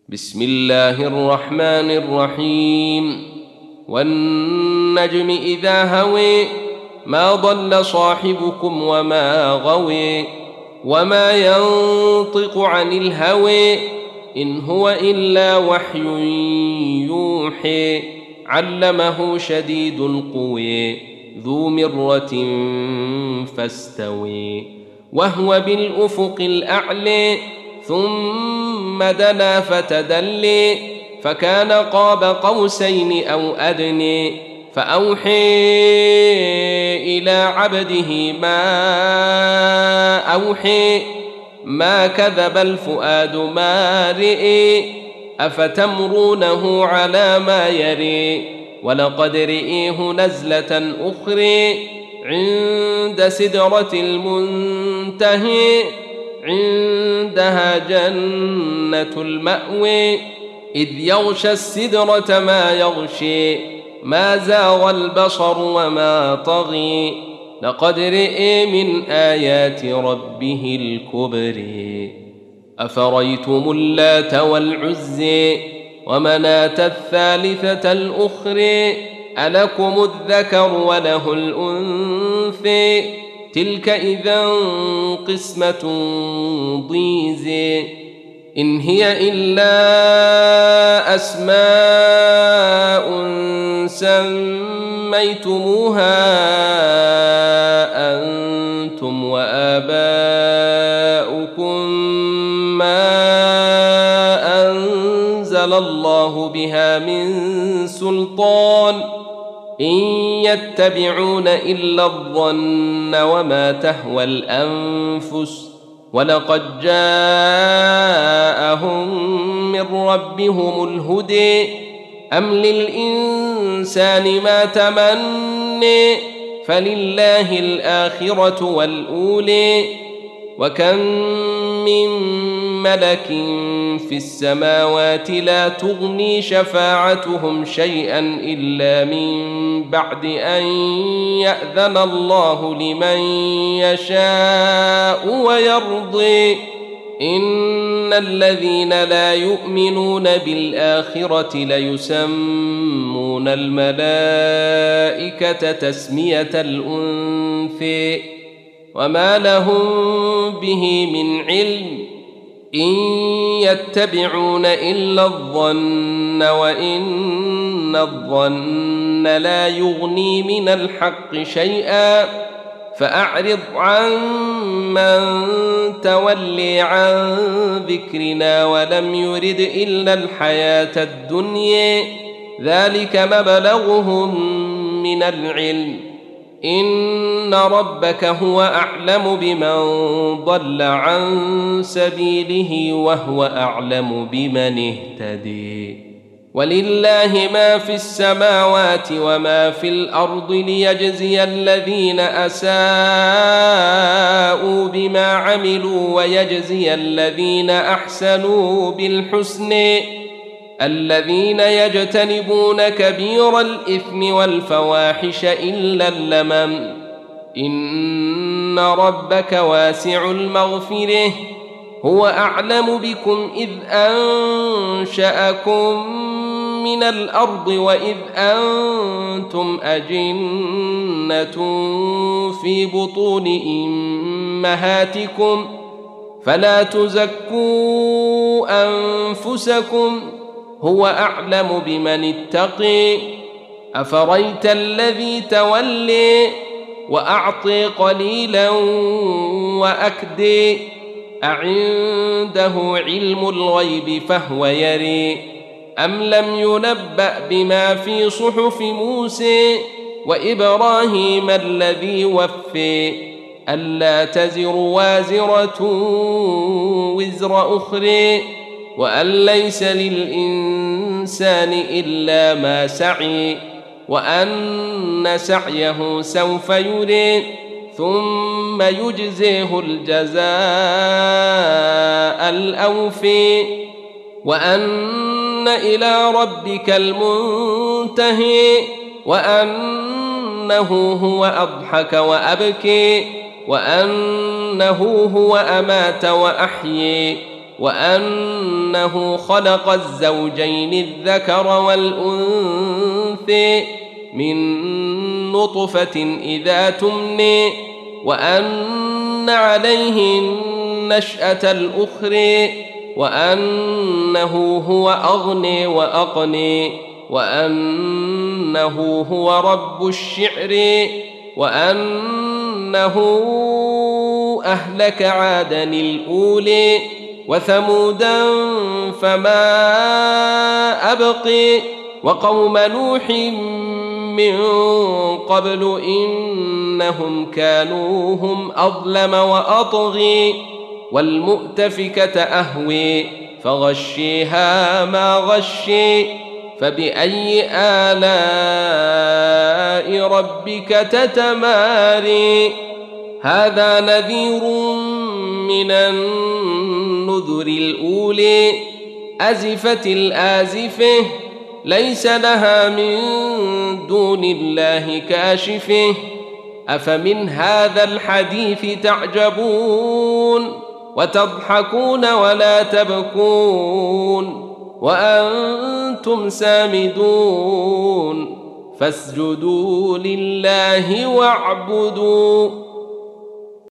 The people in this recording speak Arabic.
بسم الله الرحمن الرحيم والنجم إذا هوي ما ضل صاحبكم وما غوي وما ينطق عن الهوي إن هو إلا وحي يوحي علمه شديد القوي ذو مرة فاستوي وهو بالأفق الأعلى ثم دنا فتدلي فكان قاب قوسين أو أدني فأوحي إلى عبده ما أوحي ما كذب الفؤاد ما رئي أفتمرونه على ما يري ولقد رئيه نزلة أخرى عند سدرة المنتهي عندها جنة المأوي إذ يغشى السدرة ما يغشي ما زاغ البصر وما طغي لقد رئي من آيات ربه الكبر أفريتم اللات والعزي ومناة الثالثة الأخرى ألكم الذكر وله الأنثى تلك إذا قسمة ضيزى إن هي إلا أسماء سميتموها أنتم وآباؤكم ما أنزل الله بها من سلطان إن يتبعون إلا الظن وما تهوى الأنفس ولقد جاءهم من ربهم الهدى أم للإنسان ما تمنى فلله الآخرة والأولى وكم من ملك في السماوات لا تغني شفاعتهم شيئا إلا من بعد أن يأذن الله لمن يشاء ويرضي إن الذين لا يؤمنون بالآخرة ليسمون الملائكة تسمية الأنثى وما لهم به من علم إن يتبعون إلا الظن وإن الظن لا يغني من الحق شيئا فأعرض عن من تولي عن ذكرنا ولم يرد إلا الحياة الدنيا ذلك مبلغهم من العلم إن ربك هو أعلم بمن ضل عن سبيله وهو أعلم بمن اهتدي ولله ما في السماوات وما في الأرض ليجزي الذين أساءوا بما عملوا ويجزي الذين أحسنوا بالحسن الذين يجتنبون كبير الإثم والفواحش إلا اللمم إن ربك واسع المغفرة هو أعلم بكم إذ أنشأكم من الأرض وإذ أنتم أجنة في بطون أمهاتكم فلا تزكوا أنفسكم هو أعلم بمن اتقي أفريت الذي تولي وأعطي قليلا وأكدي أعنده علم الغيب فهو يري أم لم ينبأ بما في صحف موسى وإبراهيم الذي وفي ألا تزر وازرة وزر أخرى وأن ليس للإنسان إلا ما سعي وأن سعيه سوف يري ثم يجزيه الجزاء الأوفي وأن إلى ربك المنتهي وأنه هو أضحك وأبكي وأنه هو أمات وأحيي وأنه خلق الزوجين الذكر والأنثى من نطفة إذا تمني وأن عليه النشأة الأخرى وأنه هو أغني وأقني وأنه هو رب الشعر وأنه أهلك عادا الأولي وثمودا فما أبقي وقوم نوح من قبل إنهم كانوا هم أظلم وأطغي والمؤتفكة أهوي فغشيها ما غشي فبأي آلاء ربك تتماري هذا نذير من النذر الأولي أزفت الآزفة ليس لها من دون الله كاشفه أفمن هذا الحديث تعجبون وتضحكون ولا تبكون وأنتم سامدون فاسجدوا لله واعبدوا